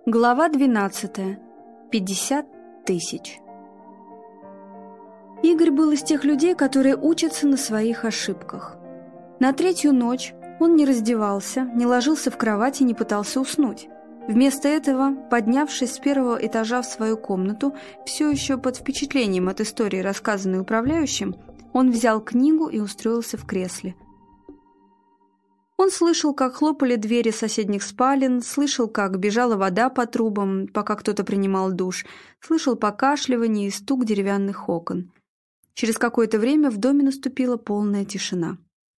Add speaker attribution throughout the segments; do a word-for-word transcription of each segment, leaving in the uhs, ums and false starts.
Speaker 1: Глава двенадцатая. пятьдесят тысяч. Игорь был из тех людей, которые учатся на своих ошибках. На третью ночь он не раздевался, не ложился в кровать и не пытался уснуть. Вместо этого, поднявшись с первого этажа в свою комнату, все еще под впечатлением от истории, рассказанной управляющим, он взял книгу и устроился в кресле. Он слышал, как хлопали двери соседних спален, слышал, как бежала вода по трубам, пока кто-то принимал душ, слышал покашливание и стук деревянных окон. Через какое-то время в доме наступила полная тишина.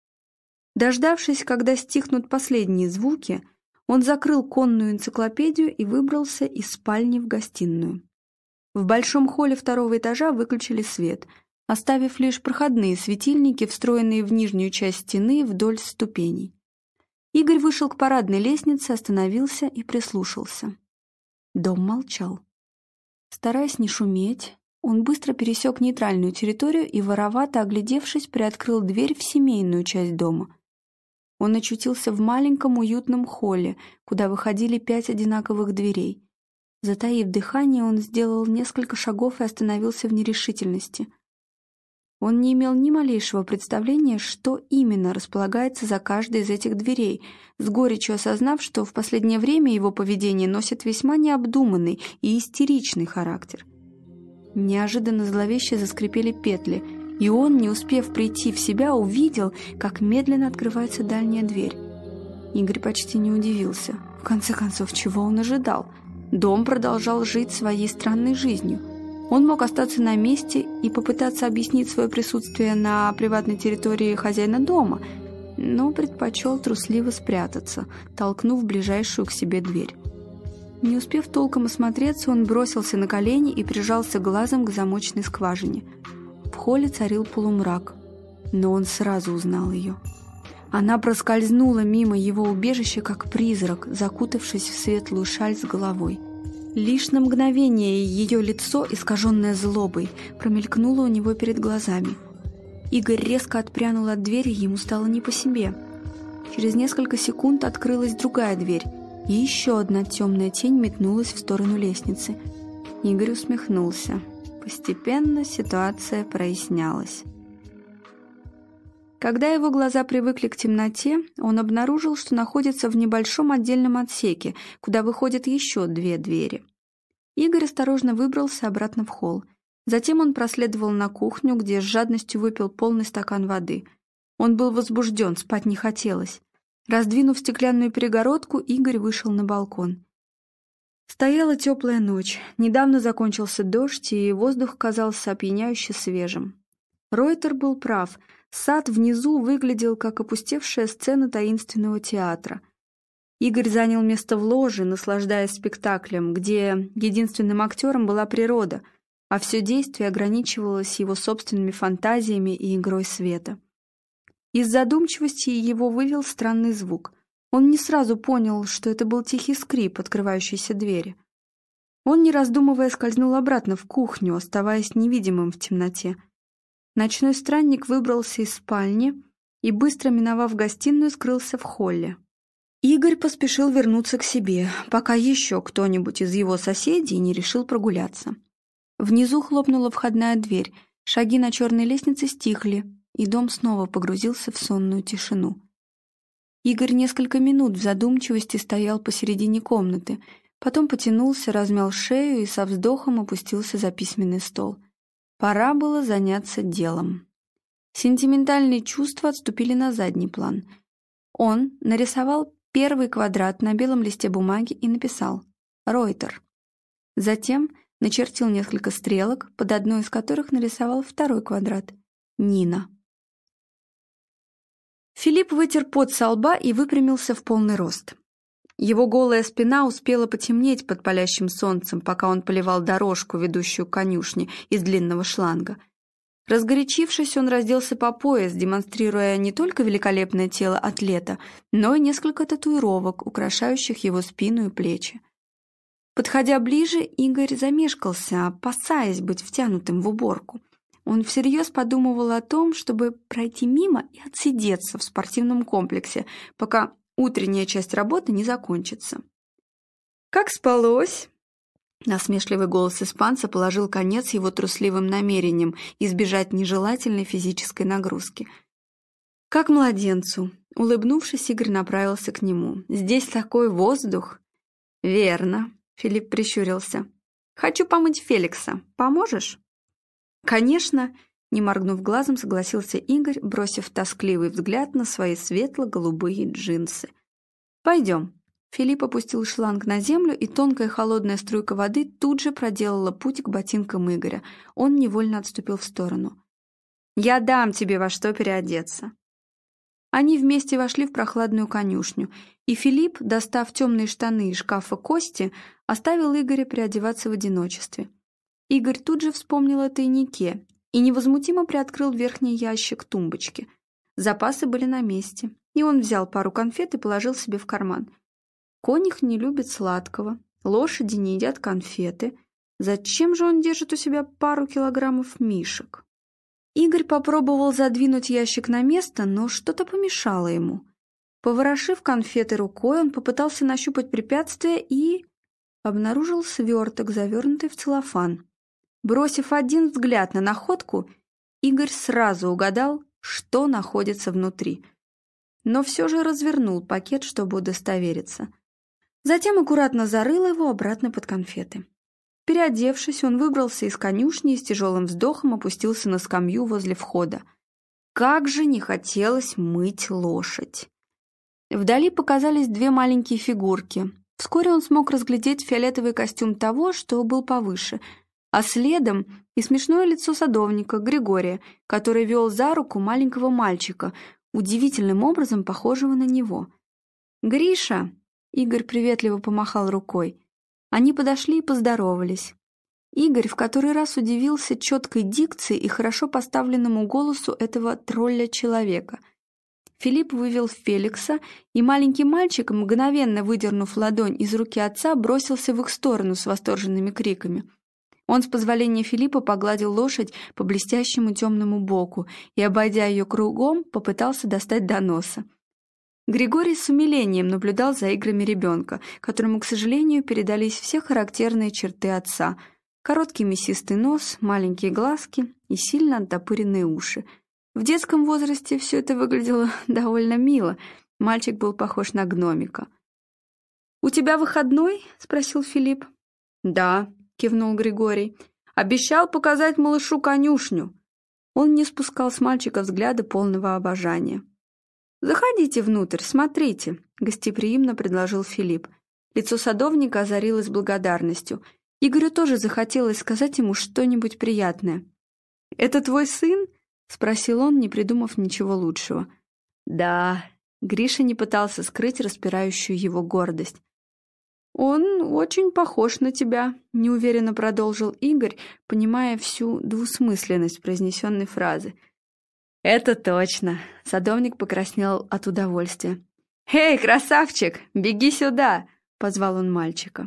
Speaker 1: Дождавшись, когда стихнут последние звуки, он закрыл конную энциклопедию и выбрался из спальни в гостиную. В большом холле второго этажа выключили свет, оставив лишь проходные светильники, встроенные в нижнюю часть стены вдоль ступеней. Игорь вышел к парадной лестнице, остановился и прислушался. Дом молчал. Стараясь не шуметь, он быстро пересек нейтральную территорию и, воровато оглядевшись, приоткрыл дверь в семейную часть дома. Он очутился в маленьком уютном холле, куда выходили пять одинаковых дверей. Затаив дыхание, он сделал несколько шагов и остановился в нерешительности. Он не имел ни малейшего представления, что именно располагается за каждой из этих дверей, с горечью осознав, что в последнее время его поведение носит весьма необдуманный и истеричный характер. Неожиданно зловеще заскрипели петли, и он, не успев прийти в себя, увидел, как медленно открывается дальняя дверь. Игорь почти не удивился. В конце концов, чего он ожидал? Дом продолжал жить своей странной жизнью. Он мог остаться на месте и попытаться объяснить свое присутствие на приватной территории хозяина дома, но предпочел трусливо спрятаться, толкнув ближайшую к себе дверь. Не успев толком осмотреться, он бросился на колени и прижался глазом к замочной скважине. В холле царил полумрак, но он сразу узнал ее. Она проскользнула мимо его убежища, как призрак, закутавшись в светлую шаль с головой. Лишь на мгновение ее лицо, искаженное злобой, промелькнуло у него перед глазами. Игорь резко отпрянул от двери, ему стало не по себе. Через несколько секунд открылась другая дверь, и еще одна темная тень метнулась в сторону лестницы. Игорь усмехнулся. Постепенно ситуация прояснялась. Когда его глаза привыкли к темноте, он обнаружил, что находится в небольшом отдельном отсеке, куда выходят еще две двери. Игорь осторожно выбрался обратно в холл. Затем он проследовал на кухню, где с жадностью выпил полный стакан воды. Он был возбужден, спать не хотелось. Раздвинув стеклянную перегородку, Игорь вышел на балкон. Стояла теплая ночь, недавно закончился дождь, и воздух казался опьяняюще свежим. Ройтер был прав. Сад внизу выглядел как опустевшая сцена таинственного театра. Игорь занял место в ложе, наслаждаясь спектаклем, где единственным актером была природа, а все действие ограничивалось его собственными фантазиями и игрой света. Из задумчивости его вывел странный звук. Он не сразу понял, что это был тихий скрип открывающейся двери. Он, не раздумывая, скользнул обратно в кухню, оставаясь невидимым в темноте. Ночной странник выбрался из спальни и, быстро миновав гостиную, скрылся в холле. Игорь поспешил вернуться к себе, пока еще кто-нибудь из его соседей не решил прогуляться. Внизу хлопнула входная дверь, шаги на черной лестнице стихли, и дом снова погрузился в сонную тишину. Игорь несколько минут в задумчивости стоял посередине комнаты, потом потянулся, размял шею и со вздохом опустился за письменный стол. Пора было заняться делом. Сентиментальные чувства отступили на задний план. Он нарисовал первый квадрат на белом листе бумаги и написал «Ройтер». Затем начертил несколько стрелок, под одной из которых нарисовал второй квадрат «Нина». Филипп вытер пот со лба и выпрямился в полный рост. Его голая спина успела потемнеть под палящим солнцем, пока он поливал дорожку, ведущую к конюшне, из длинного шланга. Разгорячившись, он разделся по пояс, демонстрируя не только великолепное тело атлета, но и несколько татуировок, украшающих его спину и плечи. Подходя ближе, Игорь замешкался, опасаясь быть втянутым в уборку. Он всерьез подумывал о том, чтобы пройти мимо и отсидеться в спортивном комплексе, пока утренняя часть работы не закончится. «Как спалось?» Насмешливый голос испанца положил конец его трусливым намерениям избежать нежелательной физической нагрузки. «Как младенцу», — улыбнувшись, Игорь направился к нему. «Здесь такой воздух». «Верно», — Филипп прищурился. «Хочу помыть Феликса. Поможешь?» «Конечно», — не моргнув глазом, согласился Игорь, бросив тоскливый взгляд на свои светло-голубые джинсы. «Пойдем». Филипп опустил шланг на землю, и тонкая холодная струйка воды тут же проделала путь к ботинкам Игоря. Он невольно отступил в сторону. «Я дам тебе во что переодеться». Они вместе вошли в прохладную конюшню, и Филипп, достав темные штаны из шкафа Кости, оставил Игоря переодеваться в одиночестве. Игорь тут же вспомнил о тайнике и невозмутимо приоткрыл верхний ящик тумбочки. Запасы были на месте, и он взял пару конфет и положил себе в карман. Конюх не любит сладкого, лошади не едят конфеты. Зачем же он держит у себя пару килограммов мишек? Игорь попробовал задвинуть ящик на место, но что-то помешало ему. Поворошив конфеты рукой, он попытался нащупать препятствие и обнаружил сверток, завернутый в целлофан. Бросив один взгляд на находку, Игорь сразу угадал, что находится внутри. Но все же развернул пакет, чтобы удостовериться. Затем аккуратно зарыл его обратно под конфеты. Переодевшись, он выбрался из конюшни и с тяжелым вздохом опустился на скамью возле входа. Как же не хотелось мыть лошадь! Вдали показались две маленькие фигурки. Вскоре он смог разглядеть фиолетовый костюм того, что был повыше, а следом и смешное лицо садовника Григория, который вел за руку маленького мальчика, удивительным образом похожего на него. «Гриша!» — Игорь приветливо помахал рукой. Они подошли и поздоровались. Игорь в который раз удивился четкой дикции и хорошо поставленному голосу этого тролля-человека. Филипп вывел Феликса, и маленький мальчик, мгновенно выдернув ладонь из руки отца, бросился в их сторону с восторженными криками. Он с позволения Филиппа погладил лошадь по блестящему темному боку и, обойдя ее кругом, попытался достать до носа. Григорий с умилением наблюдал за играми ребенка, которому, к сожалению, передались все характерные черты отца: короткий мясистый нос, маленькие глазки и сильно оттопыренные уши. В детском возрасте все это выглядело довольно мило. Мальчик был похож на гномика. «У тебя выходной?» — спросил Филипп. «Да», — кивнул Григорий. «Обещал показать малышу конюшню». Он не спускал с мальчика взгляда полного обожания. «Заходите внутрь, смотрите», — гостеприимно предложил Филипп. Лицо садовника озарилось благодарностью. Игорю тоже захотелось сказать ему что-нибудь приятное. «Это твой сын?» — спросил он, не придумав ничего лучшего. «Да», — Гриша не пытался скрыть распирающую его гордость. «Он очень похож на тебя», — неуверенно продолжил Игорь, понимая всю двусмысленность произнесенной фразы. «Это точно!» — садовник покраснел от удовольствия. «Эй, красавчик, беги сюда!» — позвал он мальчика.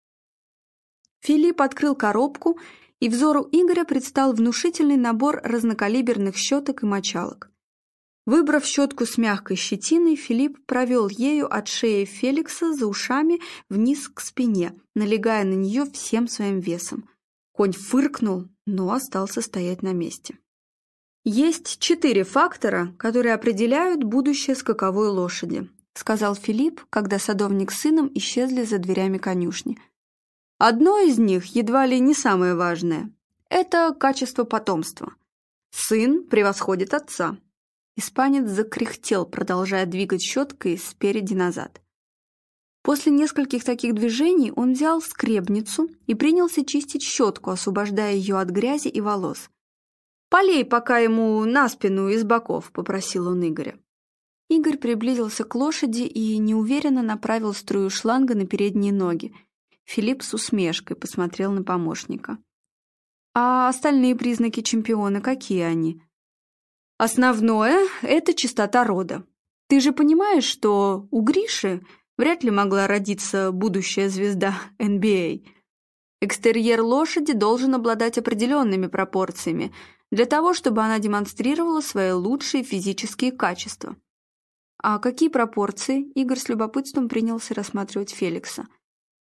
Speaker 1: Филипп открыл коробку, и взору Игоря предстал внушительный набор разнокалиберных щеток и мочалок. Выбрав щетку с мягкой щетиной, Филипп провел ею от шеи Феликса за ушами вниз к спине, налегая на нее всем своим весом. Конь фыркнул, но остался стоять на месте. «Есть четыре фактора, которые определяют будущее скаковой лошади», сказал Филипп, когда садовник с сыном исчезли за дверями конюшни. «Одно из них, едва ли не самое важное, это качество потомства. Сын превосходит отца». Испанец закряхтел, продолжая двигать щеткой спереди назад. После нескольких таких движений он взял скребницу и принялся чистить щетку, освобождая ее от грязи и волос. «Полей пока ему на спину из боков», — попросил он Игоря. Игорь приблизился к лошади и неуверенно направил струю шланга на передние ноги. Филипп с усмешкой посмотрел на помощника. «А остальные признаки чемпиона, какие они?» «Основное — это чистота рода. Ты же понимаешь, что у Гриши вряд ли могла родиться будущая звезда эн би эй. Экстерьер лошади должен обладать определенными пропорциями, для того, чтобы она демонстрировала свои лучшие физические качества». «А какие пропорции?» — Игорь с любопытством принялся рассматривать Феликса.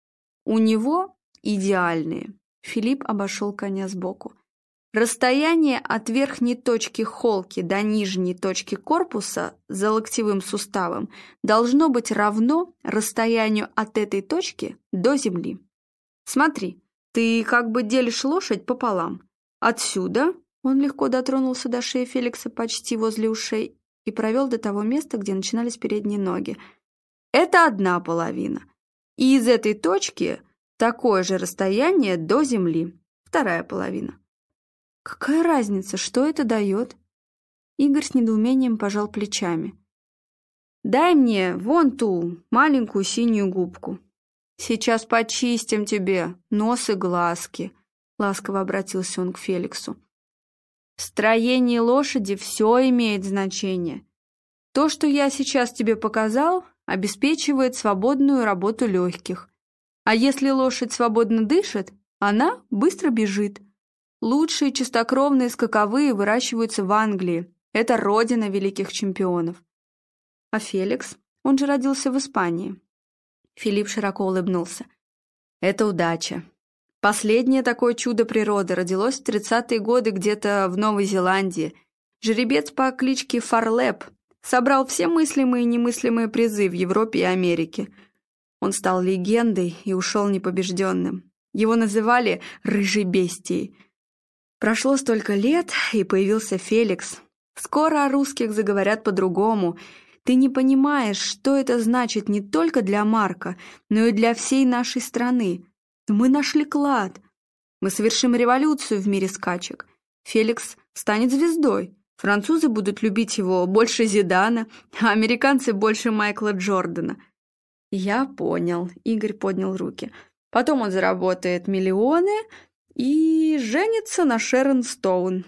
Speaker 1: У него идеальные. Филипп обошел коня сбоку. Расстояние от верхней точки холки до нижней точки корпуса за локтевым суставом должно быть равно расстоянию от этой точки до земли. Смотри, ты как бы делишь лошадь пополам. Отсюда он легко дотронулся до шеи Феликса почти возле ушей и провел до того места, где начинались передние ноги. Это одна половина. И из этой точки такое же расстояние до земли. Вторая половина. Какая разница, что это дает? Игорь с недоумением пожал плечами. Дай мне вон ту маленькую синюю губку. Сейчас почистим тебе нос и глазки, ласково обратился он к Феликсу. В строении лошади все имеет значение. То, что я сейчас тебе показал, обеспечивает свободную работу легких. А если лошадь свободно дышит, она быстро бежит. Лучшие чистокровные скаковые выращиваются в Англии. Это родина великих чемпионов. А Феликс? Он же родился в Испании. Филипп широко улыбнулся. Это удача. Последнее такое чудо природы родилось в тридцатые годы где-то в Новой Зеландии. Жеребец по кличке Фарлеп собрал все мыслимые и немыслимые призы в Европе и Америке. Он стал легендой и ушел непобежденным. Его называли «рыжей бестией». Прошло столько лет, и появился Феликс. Скоро о русских заговорят по-другому. Ты не понимаешь, что это значит не только для Марка, но и для всей нашей страны. Мы нашли клад. Мы совершим революцию в мире скачек. Феликс станет звездой. Французы будут любить его больше Зидана, а американцы больше Майкла Джордана. Я понял. Игорь поднял руки. Потом он заработает миллионы и женится на Шерон Стоун.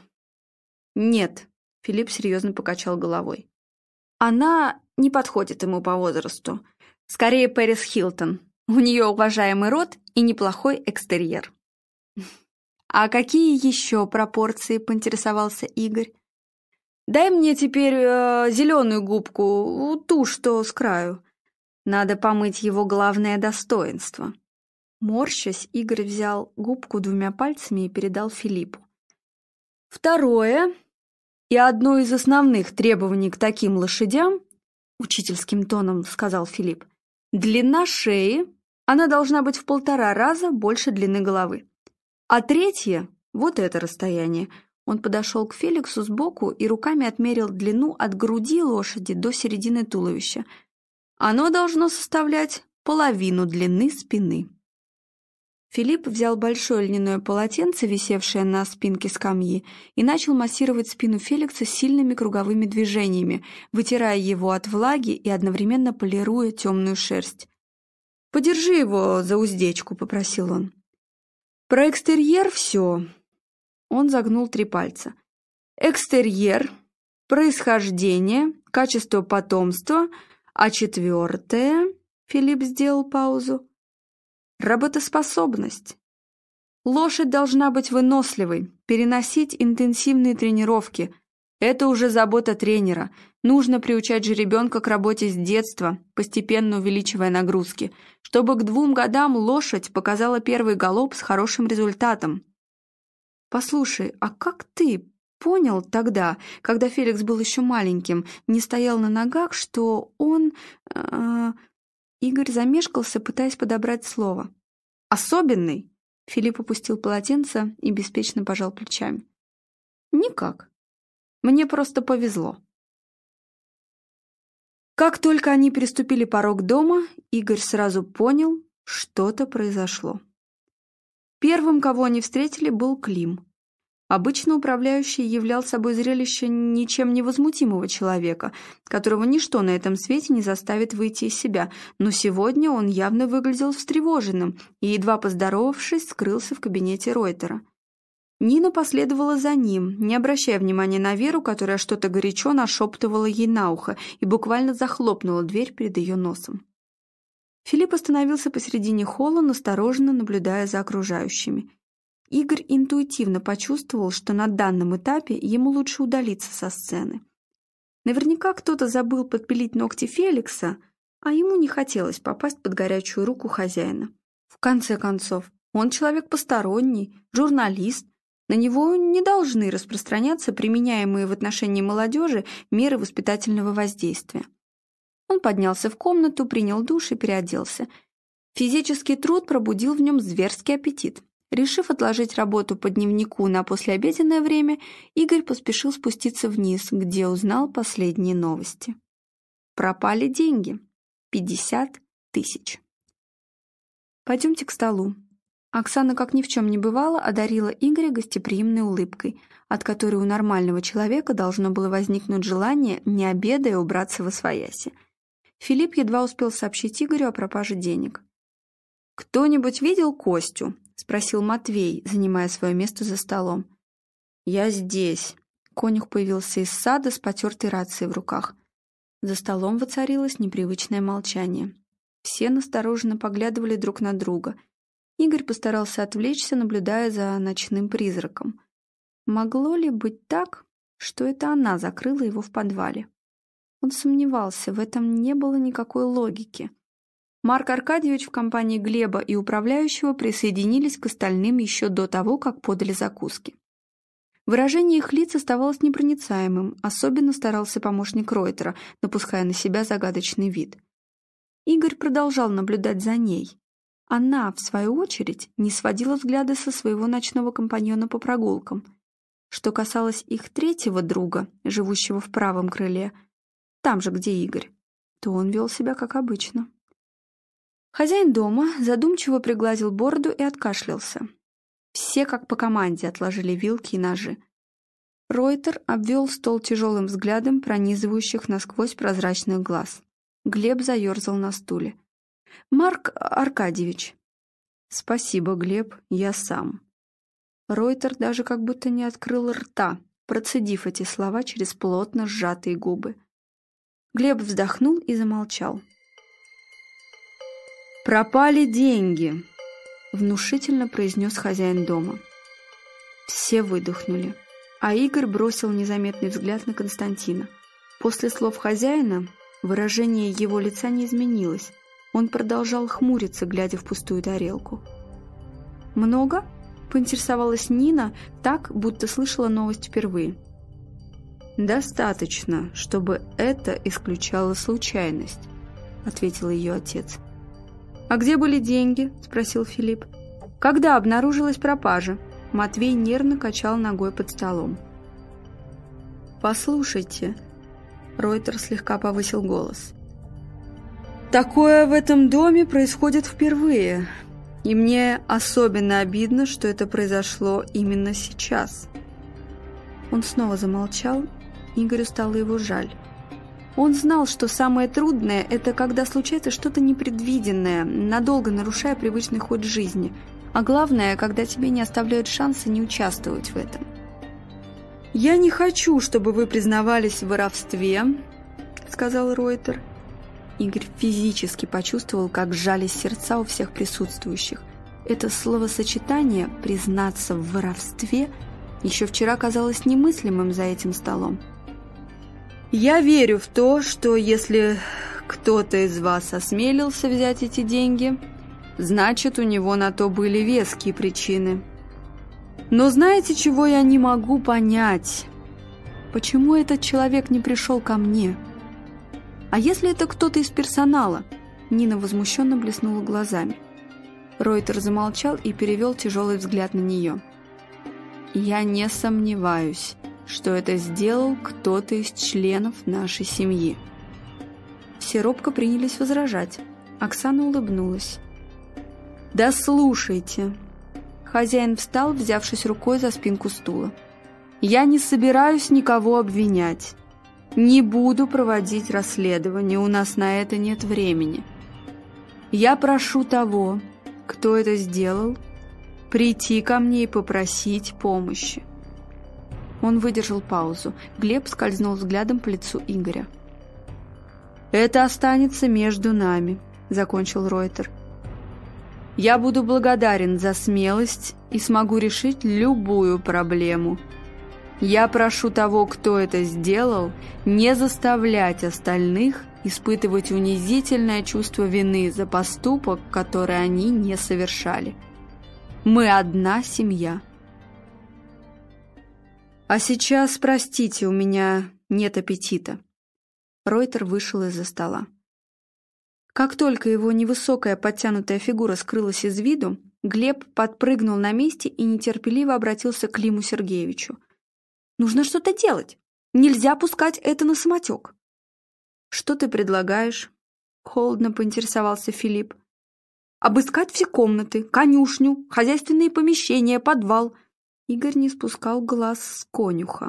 Speaker 1: Нет, Филипп серьезно покачал головой. Она не подходит ему по возрасту. Скорее Пэрис Хилтон. У нее уважаемый род и неплохой экстерьер. А какие еще пропорции, поинтересовался Игорь? Дай мне теперь э, зеленую губку, ту, что с краю. Надо помыть его главное достоинство. Морщась, Игорь взял губку двумя пальцами и передал Филиппу. Второе, и одно из основных требований к таким лошадям, учительским тоном сказал Филипп, длина шеи, она должна быть в полтора раза больше длины головы. А третье, вот это расстояние, он подошел к Феликсу сбоку и руками отмерил длину от груди лошади до середины туловища. Оно должно составлять половину длины спины. Филипп взял большое льняное полотенце, висевшее на спинке скамьи, и начал массировать спину Феликса сильными круговыми движениями, вытирая его от влаги и одновременно полируя темную шерсть. «Подержи его за уздечку», — попросил он. «Про экстерьер все». Он загнул три пальца. «Экстерьер, происхождение, качество потомства, а четвертое...» — Филипп сделал паузу. Работоспособность. Лошадь должна быть выносливой, переносить интенсивные тренировки. Это уже забота тренера. Нужно приучать жеребенка к работе с детства, постепенно увеличивая нагрузки, чтобы к двум годам лошадь показала первый галоп с хорошим результатом. Послушай, а как ты понял тогда, когда Феликс был еще маленьким, не стоял на ногах, что он... Э, Игорь замешкался, пытаясь подобрать слово. «Особенный?» Филипп опустил полотенце и беспечно пожал плечами. «Никак. Мне просто повезло». Как только они переступили порог дома, Игорь сразу понял, что-то произошло. Первым, кого они встретили, был Клим. Обычно управляющий являл собой зрелище ничем невозмутимого человека, которого ничто на этом свете не заставит выйти из себя, но сегодня он явно выглядел встревоженным и, едва поздоровавшись, скрылся в кабинете Ройтера. Нина последовала за ним, не обращая внимания на Веру, которая что-то горячо нашептывала ей на ухо и буквально захлопнула дверь перед ее носом. Филипп остановился посредине холла, настороженно наблюдая за окружающими. Игорь интуитивно почувствовал, что на данном этапе ему лучше удалиться со сцены. Наверняка кто-то забыл подпилить ногти Феликса, а ему не хотелось попасть под горячую руку хозяина. В конце концов, он человек посторонний, журналист. На него не должны распространяться применяемые в отношении молодежи меры воспитательного воздействия. Он поднялся в комнату, принял душ и переоделся. Физический труд пробудил в нем зверский аппетит. Решив отложить работу по дневнику на послеобеденное время, Игорь поспешил спуститься вниз, где узнал последние новости. Пропали деньги. пятьдесят тысяч. «Пойдемте к столу». Оксана, как ни в чем не бывало, одарила Игоря гостеприимной улыбкой, от которой у нормального человека должно было возникнуть желание, не обедая, убраться восвояси. Филипп едва успел сообщить Игорю о пропаже денег. «Кто-нибудь видел Костю?» — спросил Матвей, занимая свое место за столом. «Я здесь». Конюх появился из сада с потертой рацией в руках. За столом воцарилось непривычное молчание. Все настороженно поглядывали друг на друга. Игорь постарался отвлечься, наблюдая за ночным призраком. Могло ли быть так, что это она закрыла его в подвале? Он сомневался, в этом не было никакой логики. Марк Аркадьевич в компании Глеба и управляющего присоединились к остальным еще до того, как подали закуски. Выражение их лиц оставалось непроницаемым, особенно старался помощник Ройтера, напуская на себя загадочный вид. Игорь продолжал наблюдать за ней. Она, в свою очередь, не сводила взгляда со своего ночного компаньона по прогулкам. Что касалось их третьего друга, живущего в правом крыле, там же, где Игорь, то он вел себя как обычно. Хозяин дома задумчиво пригладил бороду и откашлялся. Все, как по команде, отложили вилки и ножи. Ройтер обвел стол тяжелым взглядом пронизывающих насквозь прозрачных глаз. Глеб заерзал на стуле. «Марк Аркадьевич». «Спасибо, Глеб, я сам». Ройтер даже как будто не открыл рта, процедив эти слова через плотно сжатые губы. Глеб вздохнул и замолчал. «Пропали деньги», — внушительно произнес хозяин дома. Все выдохнули, а Игорь бросил незаметный взгляд на Константина. После слов хозяина выражение его лица не изменилось. Он продолжал хмуриться, глядя в пустую тарелку. «Много?» — поинтересовалась Нина, так, будто слышала новость впервые. «Достаточно, чтобы это исключало случайность», — ответил ее отец. «А где были деньги?» — спросил Филипп. «Когда обнаружилась пропажа?» Матвей нервно качал ногой под столом. «Послушайте», — Ройтер слегка повысил голос. «Такое в этом доме происходит впервые, и мне особенно обидно, что это произошло именно сейчас». Он снова замолчал, Игорю стало его жаль. Он знал, что самое трудное – это когда случается что-то непредвиденное, надолго нарушая привычный ход жизни, а главное, когда тебе не оставляют шанса не участвовать в этом. «Я не хочу, чтобы вы признавались в воровстве», – сказал Ройтер. Игорь физически почувствовал, как сжались сердца у всех присутствующих. Это словосочетание «признаться в воровстве» еще вчера казалось немыслимым за этим столом. «Я верю в то, что если кто-то из вас осмелился взять эти деньги, значит, у него на то были веские причины. Но знаете, чего я не могу понять? Почему этот человек не пришел ко мне? А если это кто-то из персонала?» Нина возмущенно блеснула глазами. Ройтер замолчал и перевел тяжелый взгляд на нее. «Я не сомневаюсь, что это сделал кто-то из членов нашей семьи». Все робко принялись возражать. Оксана улыбнулась. «Да слушайте!» Хозяин встал, взявшись рукой за спинку стула. «Я не собираюсь никого обвинять. Не буду проводить расследование, у нас на это нет времени. Я прошу того, кто это сделал, прийти ко мне и попросить помощи». Он выдержал паузу. Глеб скользнул взглядом по лицу Игоря. «Это останется между нами», — закончил Ройтер. «Я буду благодарен за смелость и смогу решить любую проблему. Я прошу того, кто это сделал, не заставлять остальных испытывать унизительное чувство вины за поступок, который они не совершали. Мы одна семья. А сейчас, простите, у меня нет аппетита. Ройтер вышел из-за стола. Как только его невысокая подтянутая фигура скрылась из виду, Глеб подпрыгнул на месте и нетерпеливо обратился к Климу Сергеевичу. «Нужно что-то делать. Нельзя пускать это на самотек». «Что ты предлагаешь?» — холодно поинтересовался Филипп. «Обыскать все комнаты, конюшню, хозяйственные помещения, подвал». Игорь не спускал глаз с конюха.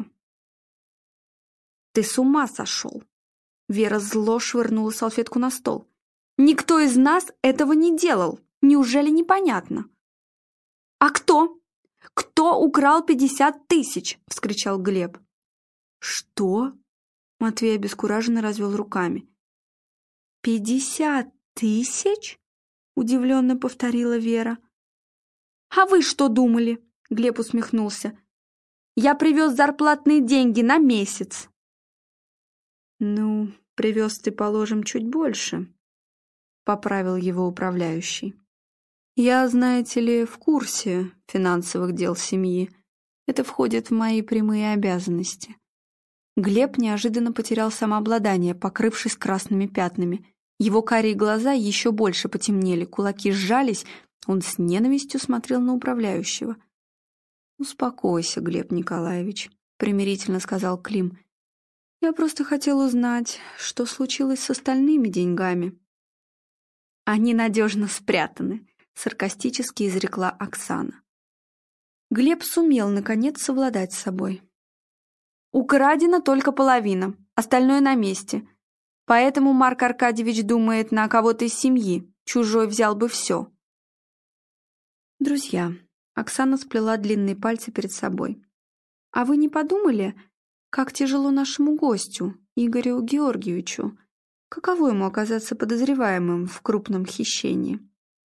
Speaker 1: «Ты с ума сошел!» Вера зло швырнула салфетку на стол. «Никто из нас этого не делал. Неужели непонятно?» «А кто? Кто украл пятьдесят тысяч?» — вскричал Глеб. «Что?» — Матвей обескураженно развел руками. «Пятьдесят тысяч?» — удивленно повторила Вера. «А вы что думали?» — Глеб усмехнулся. «Я привез зарплатные деньги на месяц». «Ну, привез ты, положим, чуть больше», — поправил его управляющий. «Я, знаете ли, в курсе финансовых дел семьи. Это входит в мои прямые обязанности». Глеб неожиданно потерял самообладание, покрывшись красными пятнами. Его карие глаза еще больше потемнели, кулаки сжались, он с ненавистью смотрел на управляющего. «Успокойся, Глеб Николаевич», — примирительно сказал Клим. «Я просто хотел узнать, что случилось с остальными деньгами». «Они надежно спрятаны», — саркастически изрекла Оксана. Глеб сумел, наконец, совладать с собой. «Украдена только половина, остальное на месте. Поэтому Марк Аркадьевич думает на кого-то из семьи, чужой взял бы все». «Друзья», — Оксана сплела длинные пальцы перед собой, «а вы не подумали, как тяжело нашему гостю, Игорю Георгиевичу? Каково ему оказаться подозреваемым в крупном хищении?»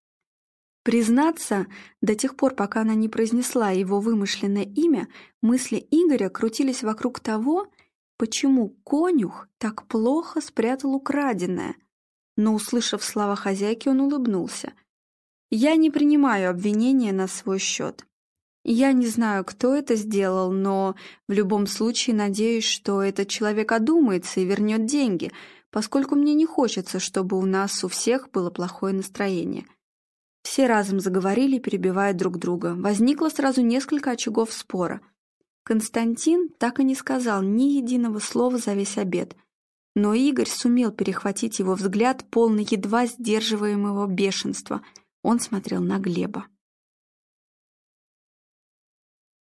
Speaker 1: Признаться, до тех пор, пока она не произнесла его вымышленное имя, мысли Игоря крутились вокруг того, почему конюх так плохо спрятал украденное. Но, услышав слова хозяйки, он улыбнулся. «Я не принимаю обвинения на свой счет. Я не знаю, кто это сделал, но в любом случае надеюсь, что этот человек одумается и вернет деньги, поскольку мне не хочется, чтобы у нас у всех было плохое настроение». Все разом заговорили, перебивая друг друга. Возникло сразу несколько очагов спора. Константин так и не сказал ни единого слова за весь обед, но Игорь сумел перехватить его взгляд, полный едва сдерживаемого бешенства. Он смотрел на Глеба.